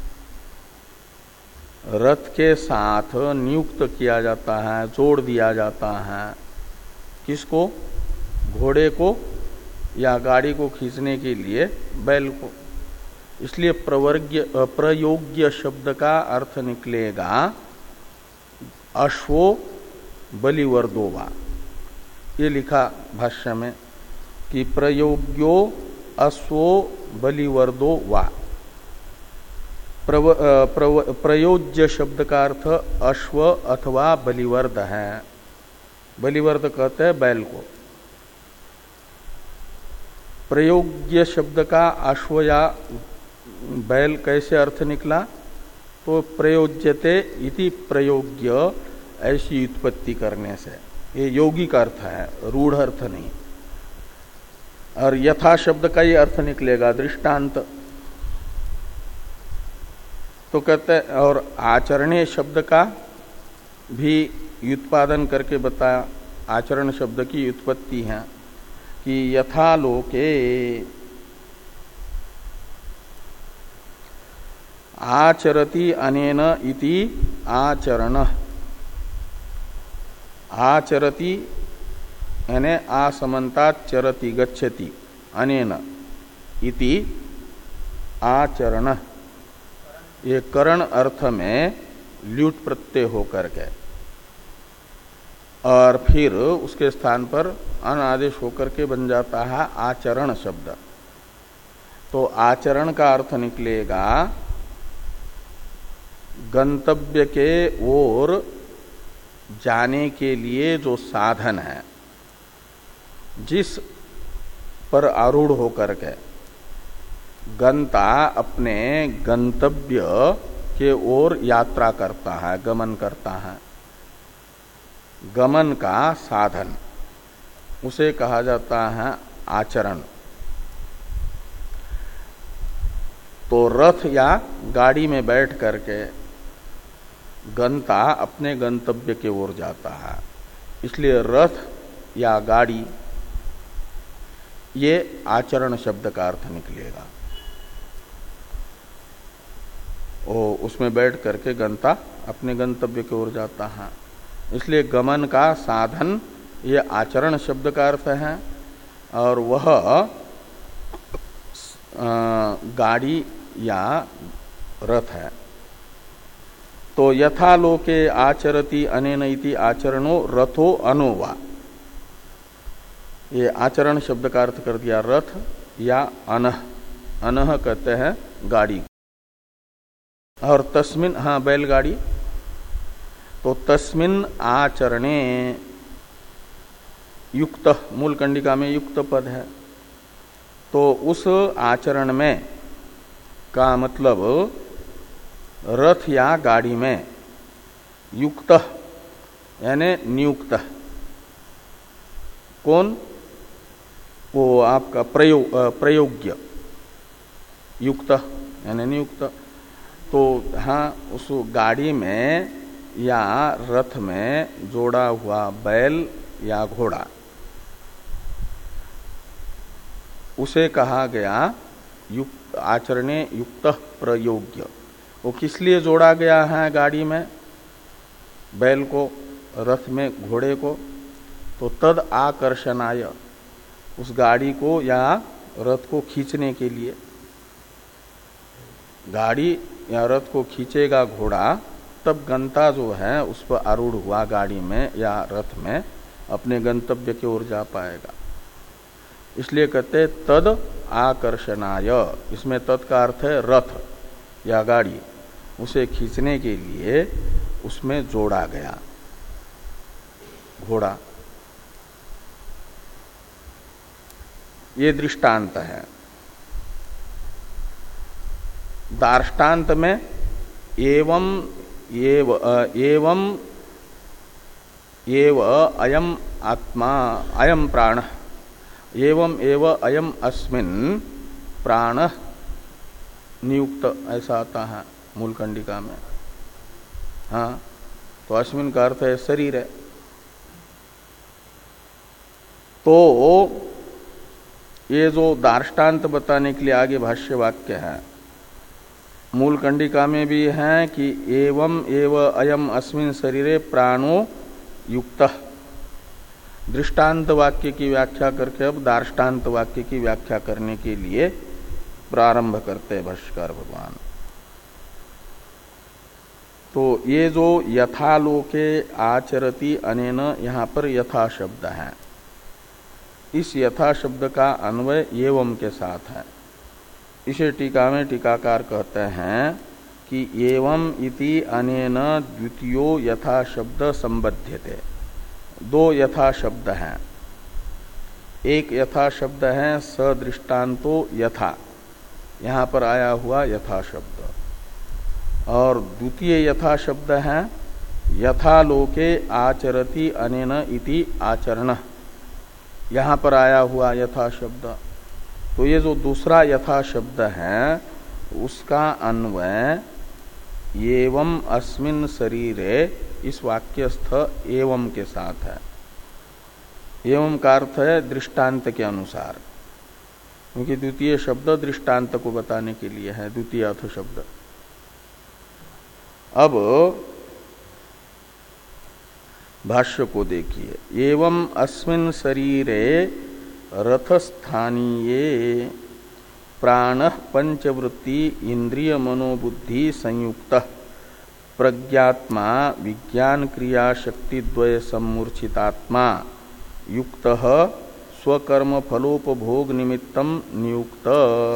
रथ के साथ नियुक्त किया जाता है, जोड़ दिया जाता है। किसको? घोड़े को या गाड़ी को खींचने के लिए बैल को। इसलिए प्रवर्ग्य प्रयोग्य शब्द का अर्थ निकलेगा अश्वो बलिवर्दो वा। ये लिखा भाष्य में कि प्रयोग्यो अश्वो बलिवर्दो वा। प्रव, प्रव, प्रयोज्य शब्द का अर्थ अश्व अथवा बलिवर्द है। बलिवर्द कहते हैं बैल को। प्रयोग्य शब्द का अश्व या बैल कैसे अर्थ निकला? तो प्रयोज्यते इति प्रयोग्य, ऐसी उत्पत्ति करने से। ये योगी का अर्थ है, रूढ़ अर्थ नहीं। और यथा शब्द का ये अर्थ निकलेगा दृष्टांत। तो कहते हैं, और आचरणे शब्द का भी व्युत्पादन करके बताया। आचरण शब्द की उत्पत्ति है कि यथा लोके आचरति अनेन इति आचरण। आचरति यानी आसमन्तात् चरति गच्छति अनेन इति आचरण। ये करण अर्थ में ल्यूट प्रत्यय होकर के और फिर उसके स्थान पर अन आदेश होकर के बन जाता है आचरण शब्द। तो आचरण का अर्थ निकलेगा गंतव्य के ओर जाने के लिए जो साधन है, जिस पर आरूढ़ होकर के गंता अपने गंतव्य के ओर यात्रा करता है, गमन करता है। गमन का साधन उसे कहा जाता है आचरण। तो रथ या गाड़ी में बैठ करके गंता अपने गंतव्य के ओर जाता है, इसलिए रथ या गाड़ी ये आचरण शब्द का अर्थ निकलेगा। ओ उसमें बैठ करके गंता अपने गंतव्य की ओर जाता है, इसलिए गमन का साधन ये आचरण शब्द का अर्थ है। और वह गाड़ी या रथ है। तो यथा लोके आचरति अनेन इति आचरणो रथो अनोवा। ये आचरण शब्द का अर्थ कर दिया रथ या अनह। अनह कहते हैं गाड़ी। और तस्मिन, हाँ बैलगाड़ी। तो तस्मिन आचरणे युक्त, मूल कंडिका में युक्त पद है। तो उस आचरण में का मतलब रथ या गाड़ी में युक्त यानी नियुक्त। कौन? वो आपका प्रयोग प्रयोग्य। युक्त यानी नियुक्त। तो हाँ, उस गाड़ी में या रथ में जोड़ा हुआ बैल या घोड़ा, उसे कहा गया युक्त, आचरणे युक्त प्रयोग्य। वो किस लिए जोड़ा गया है गाड़ी में? बैल को, रथ में घोड़े को। तो तद आकर्षणाय, उस गाड़ी को या रथ को खींचने के लिए। गाड़ी या रथ को खींचेगा घोड़ा, तब गंता जो है उस पर आरूढ़ हुआ गाड़ी में या रथ में अपने गंतव्य की ओर जा पाएगा। इसलिए कहते तद आकर्षणाय, इसमें तत् का अर्थ है रथ या गाड़ी, उसे खींचने के लिए उसमें जोड़ा गया घोड़ा। ये दृष्टांत है। दार्ष्टान्त में एवं एव एवं एव अयम आत्मा अयम प्राण एवं एव अयम अस्मिन् प्राण नियुक्त, ऐसा आता है मूल कंडिका में। हाँ, तो अस्मिन् का अर्थ है शरीर है। तो ये जो दार्ष्टान्त बताने के लिए आगे भाष्य वाक्य है, मूल कंडिका में भी है कि एवं एव अयम अस्मिन् शरीरे प्राणो युक्तः। दृष्टांत वाक्य की व्याख्या करके अब दार्ष्टान्त वाक्य की व्याख्या करने के लिए प्रारंभ करते हैं भाष्यकार भगवान। तो ये जो यथालोके आचरति अनेन, यहाँ पर यथा शब्द है। इस यथा शब्द का अन्वय एवं के साथ है। इसे टीका में टीकाकार कहते हैं कि एवं इति अनेन द्वितीयो यथा शब्द संबध्यते। दो यथा शब्द हैं। एक यथा शब्द है सदृष्टान्तो यथा, यहाँ पर आया हुआ यथा शब्द, और द्वितीय यथा शब्द है यथा लोके आचरति अनेन इति आचरण, यहाँ पर आया हुआ यथा शब्द। तो ये जो दूसरा यथा शब्द है उसका अन्वय एवं अस्मिन् शरीरे इस वाक्यस्थ एवं के साथ है। एवं का अर्थ है दृष्टांत के अनुसार, क्योंकि द्वितीय शब्द दृष्टांत को बताने के लिए है, द्वितीय अर्थ शब्द। अब भाष्य को देखिए। एवं अस्मिन् शरीरे रथस्थानीये प्राण पंचवृत्ति इंद्रिय मनोबुद्धि संयुक्त प्रज्ञात्मा विज्ञान क्रिया शक्ति द्वय सम्मूर्छितात्मा युक्त स्वकर्म फलोपभोग निमित्तम नियुक्त।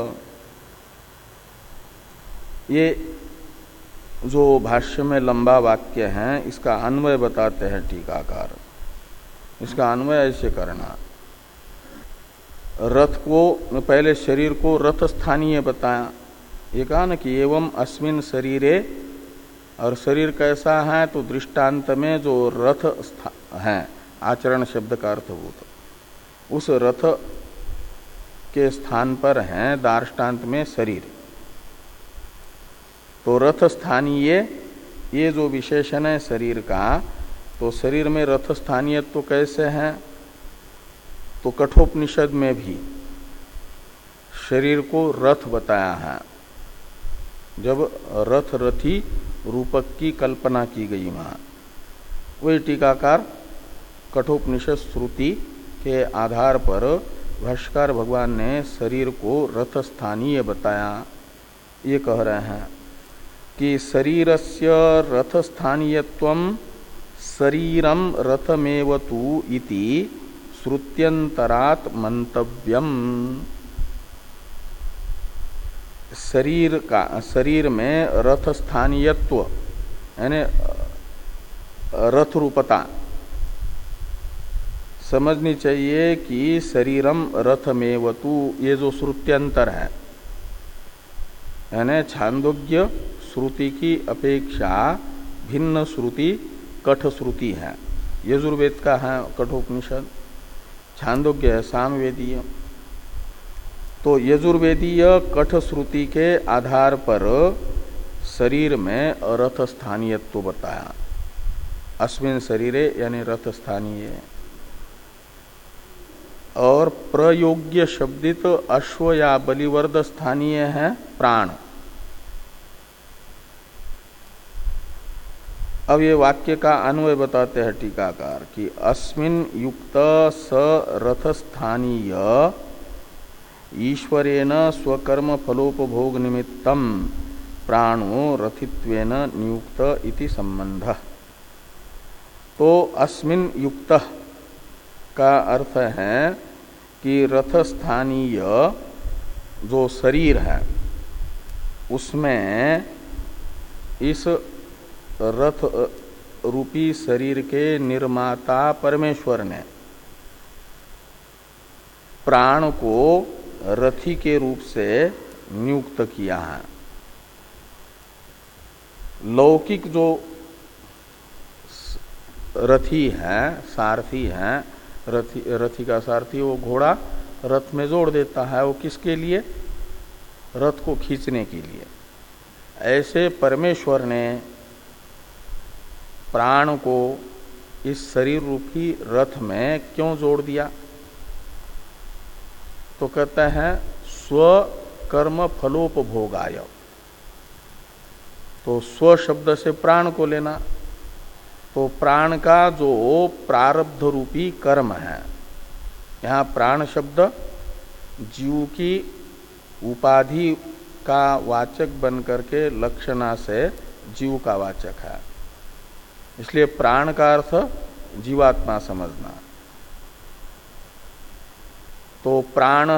ये जो भाष्य में लंबा वाक्य है इसका अन्वय बताते हैं टीकाकार। इसका अन्वय ऐसे करना, रथ को पहले शरीर को रथ स्थानीय बताया। ये कहा ना कि एवं अस्मिन् शरीरे, और शरीर कैसा है तो दृष्टांत में जो रथ है आचरण शब्द का अर्थभूत, उस रथ के स्थान पर है दार्ष्टान्त में शरीर। तो रथ स्थानीय ये जो विशेषण है शरीर का, तो शरीर में रथ स्थानीय तो कैसे है, तो कठोपनिषद में भी शरीर को रथ बताया है। जब रथ रथी रूपक की कल्पना की गई वहां, वही टीकाकार कठोपनिषद श्रुति के आधार पर भाष्यकार भगवान ने शरीर को रथ स्थानीय बताया। ये कह रहे हैं कि शरीरस्य रथ स्थानीयत्वं शरीरम रथमेव तु इति श्रुत्यंतरात् मंतव्यम। शरीर का शरीर में रथ स्थानीयत्व यानी रथ रूपता समझनी चाहिए कि शरीरम रथमेव तु, ये जो श्रुत्यंतर है यानी छांदोग्य श्रुति की अपेक्षा भिन्न श्रुति कठ श्रुति है। यजुर्वेद का है कठोपनिषद, छांदोग्य है सामवेदीय। तो यजुर्वेदीय कठ श्रुति के आधार पर शरीर में रथ स्थानीयत्व बताया। अस्मिन् शरीरे यानी रथ स्थानीय, और प्रयोग्य शब्दित अश्व या बलिवर्द स्थानीय है प्राण। अब ये वाक्य का अन्वय बताते हैं टीकाकार कि अस्मिन् युक्त स रथ स्थानीय ईश्वरेण स्वकर्म फलोपभोग निमित्तम प्राणो रथित्वेन नियुक्त इति संबंध। तो अस्मिन युक्त का अर्थ है कि रथ स्थानीय जो शरीर है उसमें इस रथ रूपी शरीर के निर्माता परमेश्वर ने प्राण को रथी के रूप से नियुक्त किया है। लौकिक जो रथी है, सारथी है, रथी रथी का सारथी, वो घोड़ा रथ में जोड़ देता है। वो किसके लिए? रथ को खींचने के लिए। ऐसे परमेश्वर ने प्राण को इस शरीर रूपी रथ में क्यों जोड़ दिया? तो कहते हैं स्व कर्म फलोपभोगाय। तो स्व शब्द से प्राण को लेना, तो प्राण का जो प्रारब्ध रूपी कर्म है, यहाँ प्राण शब्द जीव की उपाधि का वाचक बन करके लक्षणा से जीव का वाचक है, इसलिए प्राण का अर्थ जीवात्मा समझना। तो प्राण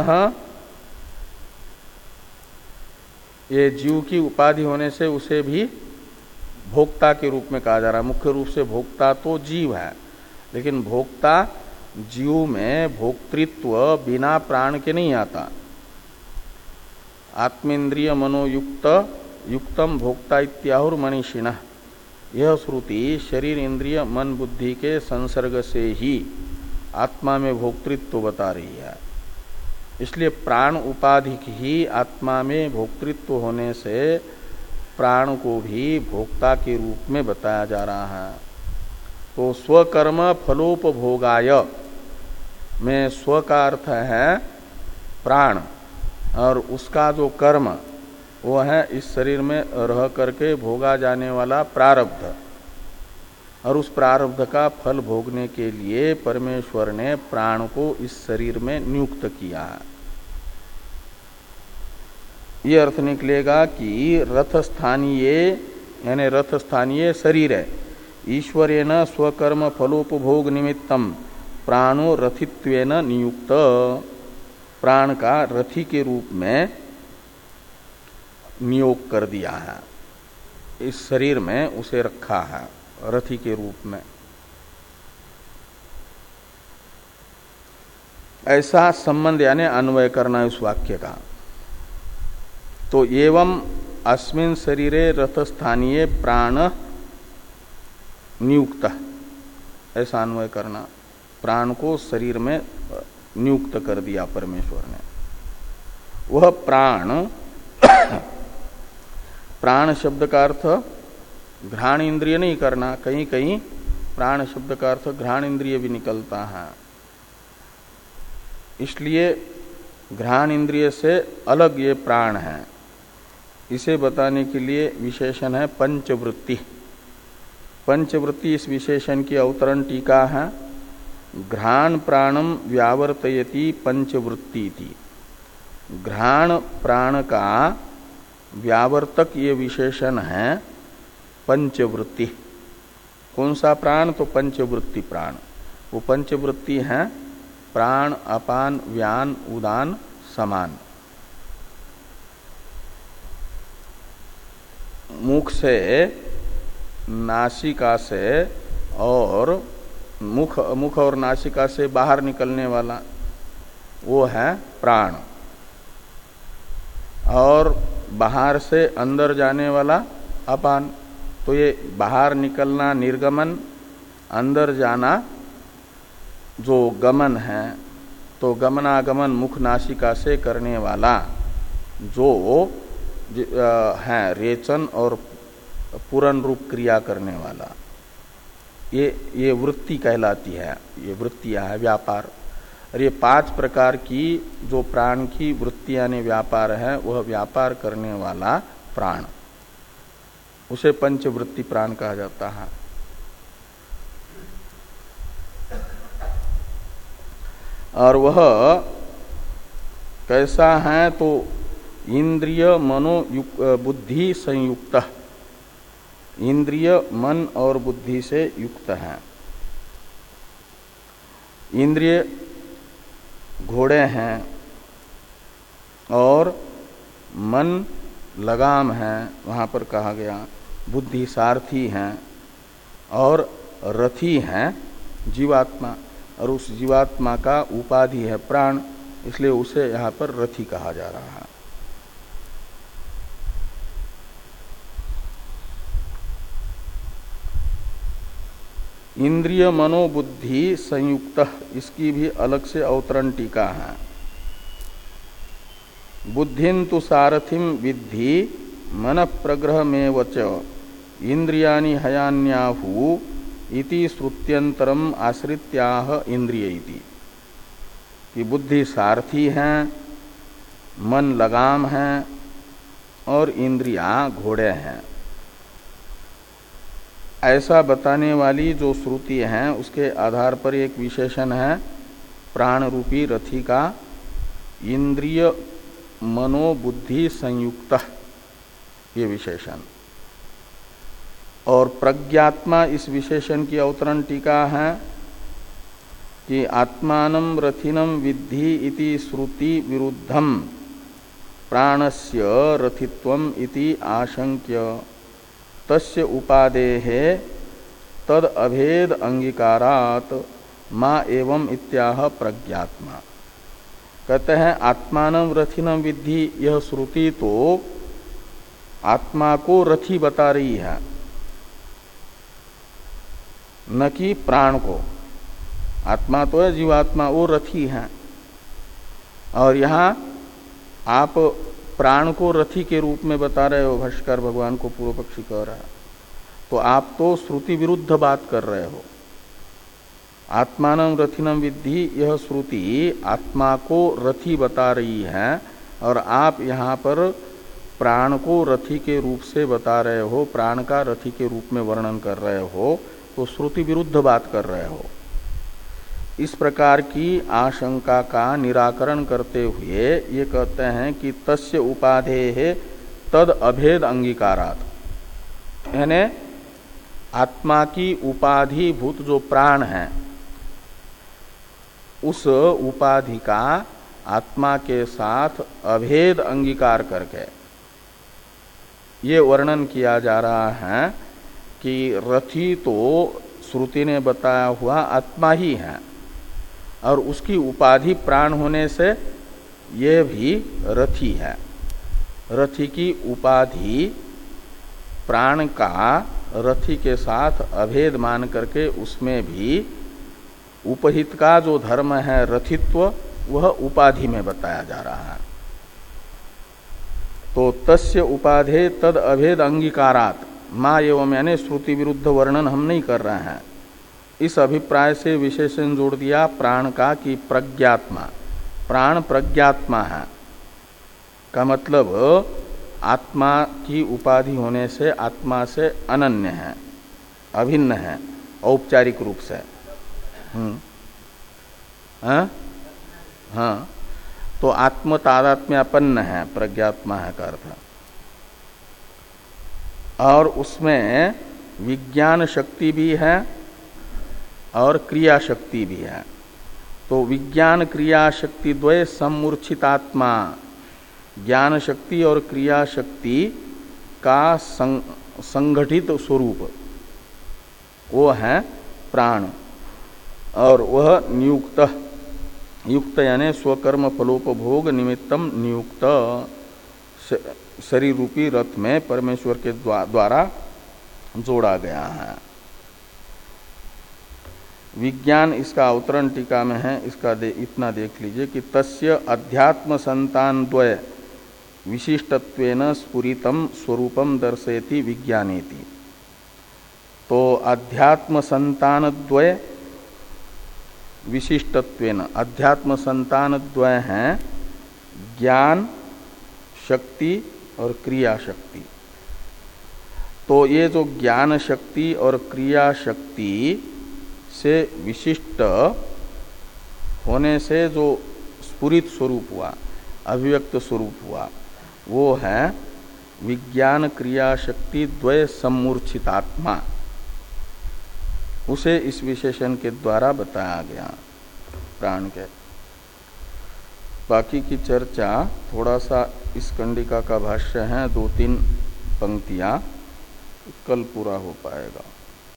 ये जीव की उपाधि होने से उसे भी भोक्ता के रूप में कहा जा रहा है। मुख्य रूप से भोक्ता तो जीव है, लेकिन भोक्ता जीव में भोक्तृत्व बिना प्राण के नहीं आता। आत्मेन्द्रिय मनोयुक्त युक्तम भोक्ता इत्याहुर मनीषिणः, यह श्रुति शरीर इंद्रिय मन बुद्धि के संसर्ग से ही आत्मा में भोक्तृत्व बता रही है। इसलिए प्राण उपाधिक ही आत्मा में भोक्तृत्व होने से प्राण को भी भोक्ता के रूप में बताया जा रहा है। तो स्वकर्म फलोपभोगाय में स्व का अर्थ है प्राण, और उसका जो कर्म वो है इस शरीर में रह करके भोगा जाने वाला प्रारब्ध, और उस प्रारब्ध का फल भोगने के लिए परमेश्वर ने प्राण को इस शरीर में नियुक्त किया है। ये अर्थ निकलेगा कि रथ स्थानीय यानी रथ स्थानीय शरीर है, ईश्वरेण स्वकर्म फलोपभोग निमित्तम प्राणो रथित्वेन नियुक्त, प्राण का रथी के रूप में नियोग कर दिया है, इस शरीर में उसे रखा है रथी के रूप में। ऐसा संबंध यानी अन्वय करना इस वाक्य का। तो एवं अस्मिन शरीरे रथ स्थानीय प्राण नियुक्त, ऐसा अन्वय करना। प्राण को शरीर में नियुक्त कर दिया परमेश्वर ने। वह प्राण प्राण शब्द का अर्थ घ्राण इंद्रिय नहीं करना, कहीं कहीं प्राण शब्द का अर्थ घ्राण इंद्रिय भी निकलता है। इसलिए घ्राण इंद्रिय से अलग ये प्राण है, इसे बताने के लिए विशेषण है पंचवृत्ति। पंचवृत्ति इस विशेषण की अवतरण टीका है। घ्राण प्राणम व्यावर्तयति पंचवृत्ति थी। घ्राण प्राण का व्यावर्तक ये विशेषण है पंचवृत्ति। कौन सा प्राण? तो पंचवृत्ति प्राण। वो पंचवृत्ति है प्राण अपान व्यान उदान समान। मुख से नासिका से और मुख मुख और नासिका से बाहर निकलने वाला वो है प्राण, और बाहर से अंदर जाने वाला अपान। तो ये बाहर निकलना निर्गमन, अंदर जाना जो गमन है, तो गमनागमन मुख नासिका से करने वाला जो है रेचन और पूर्ण रूप क्रिया करने वाला, ये ये वृत्ति कहलाती है। ये वृत्तियां है व्यापार। और ये पांच प्रकार की जो प्राण की वृत्तियां ने व्यापार है, वह व्यापार करने वाला प्राण, उसे पंचवृत्ति प्राण कहा जाता है। और वह कैसा है तो इंद्रिय मनो बुद्धि संयुक्त, इंद्रिय मन और बुद्धि से युक्त है। इंद्रिय घोड़े हैं और मन लगाम है, वहां पर कहा गया। बुद्धि सारथी हैं और रथी हैं जीवात्मा, और उस जीवात्मा का उपाधि है प्राण, इसलिए उसे यहां पर रथी कहा जा रहा है। इंद्रिय मनोबुद्धि संयुक्त, इसकी भी अलग से अवतरण टीका है। बुद्धिं तु सारथिम विद्धि मन प्रग्रह में वच इंद्रियाणि हयान्याहु इति श्रुत्यंतरम आश्रित्याह इंद्रिय इति। कि बुद्धि सारथी हैं, मन लगाम है और इंद्रियां घोड़े हैं, ऐसा बताने वाली जो श्रुति है उसके आधार पर एक विशेषण है प्राण रूपी रथी का, इंद्रिय मनोबुद्धि संयुक्त, ये विशेषण। और प्रज्ञात्मा इस विशेषण की अवतरण टीका है कि आत्मानं रथिनं विद्धि इति श्रुति विरुद्धम प्राणस्य रथित्वम इति आशंक्य तस्य उपादेः तद अभेद अंगीकारात् मा एवं इत्याह प्रज्ञात्मा। कहते हैं आत्मानं रथिनं विद्धि, यह श्रुति तो आत्मा को रथी बता रही है, न कि प्राण को। आत्मा तो है जीवात्मा, वो रथी है। और यहां आप प्राण को रथी के रूप में बता रहे हो, भाष्कर भगवान को पूर्व पक्षी कह रहा है, तो आप तो श्रुति विरुद्ध बात कर रहे हो। आत्मानं रथिनं विद्धि, यह श्रुति आत्मा को रथी बता रही है और आप यहाँ पर प्राण को रथी के रूप से बता रहे हो, प्राण का रथी के रूप में वर्णन कर रहे हो, तो श्रुति विरुद्ध बात कर रहे हो। इस प्रकार की आशंका का निराकरण करते हुए ये कहते हैं कि तस्य उपाधेः तद अभेद अंगीकारात्, यानी आत्मा की उपाधि भूत जो प्राण है उस उपाधि का आत्मा के साथ अभेद अंगीकार करके ये वर्णन किया जा रहा है कि रथी तो श्रुति ने बताया हुआ आत्मा ही है और उसकी उपाधि प्राण होने से ये भी रथी है। रथी की उपाधि प्राण का रथी के साथ अभेद मान करके उसमें भी उपहित का जो धर्म है रथित्व, वह उपाधि में बताया जा रहा है। तो तस्य उपाधे तद अभेद अंगीकारात् मा एवं, यानी श्रुति विरुद्ध वर्णन हम नहीं कर रहे हैं। इस अभिप्राय से विशेषण जोड़ दिया प्राण का कि प्रज्ञात्मा, प्राण प्रज्ञात्मा है का मतलब आत्मा की उपाधि होने से आत्मा से अनन्य है, अभिन्न है औपचारिक रूप से। हम्म हाँ हाँ, तो आत्म तादात्म्यापन्न है, प्रज्ञात्मा है का अर्थ। और उसमें विज्ञान शक्ति भी है और क्रिया शक्ति भी है। तो विज्ञान क्रिया शक्ति द्वय सम्मूर्छितात्मा, ज्ञान शक्ति और क्रिया शक्ति का संग, संगठित स्वरूप वो है प्राण। और वह नियुक्त, युक्त यानी स्वकर्म फलोपभोग निमित्तम नियुक्त शरीर रूपी रथ में परमेश्वर के द्वारा जोड़ा गया है। विज्ञान इसका अवतरण टीका में है, इसका दे, इतना देख लीजिए कि तस्य अध्यात्म संतान द्वय विशिष्टत्वेन स्फुरितम स्वरूपम दर्शयति विज्ञानेति। तो अध्यात्म संतान द्वय विशिष्टत्वेन, अध्यात्म संतान द्वय हैं ज्ञान शक्ति और क्रिया शक्ति। तो ये जो ज्ञान शक्ति और क्रिया शक्ति से विशिष्ट होने से जो स्फुरित स्वरूप हुआ, अभिव्यक्त स्वरूप हुआ वो है विज्ञान क्रिया शक्ति द्वय सम्मूर्छितात्मा। उसे इस विशेषण के द्वारा बताया गया प्राण के। बाकी की चर्चा थोड़ा सा इस कंडिका का भाष्य है, दो तीन पंक्तियां, कल पूरा हो पाएगा।